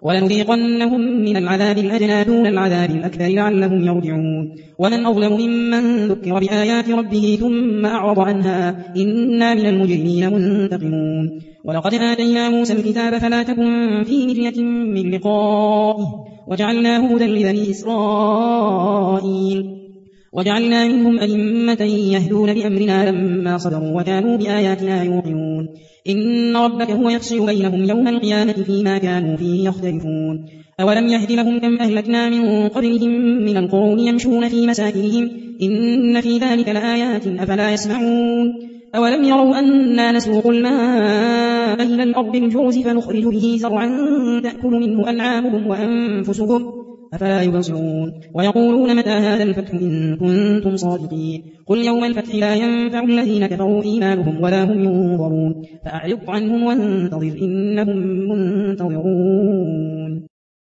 ولنذيقنهم من العذاب الأدنى دون العذاب الأكبر لعلهم يرجعون ومن أظلم ممن ذكر بآيات ربه ثم أعرض عنها إنا من المجرمين منتقمون ولقد آتينا موسى الكتاب فلا تكن في مرية من لقائه وجعلناه هدى لبني إسرائيل وجعلنا منهم أئمة يهدون بأمرنا لما صبروا وكانوا بآياتنا يوقنون إن ربك هو يفصل بينهم يوم القيامة فيما كانوا فيه يختلفون أولم يهد لهم كم أهلكنا من قبلهم من القرون يمشون في مساكنهم إن في ذلك لآيات أفلا يسمعون أولم يروا أنا نسوق الماء إلى الأرض الجرز فنخرج به زرعا تأكل منه أنعامهم وأنفسهم أفلا يبصرون ويقولون متى هذا الفتح إن كنتم صادقين قل يوم الفتح لا ينفع الذين كفروا إيمانهم ولا هم ينظرون فأعرض عنهم وانتظر إنهم منتظرون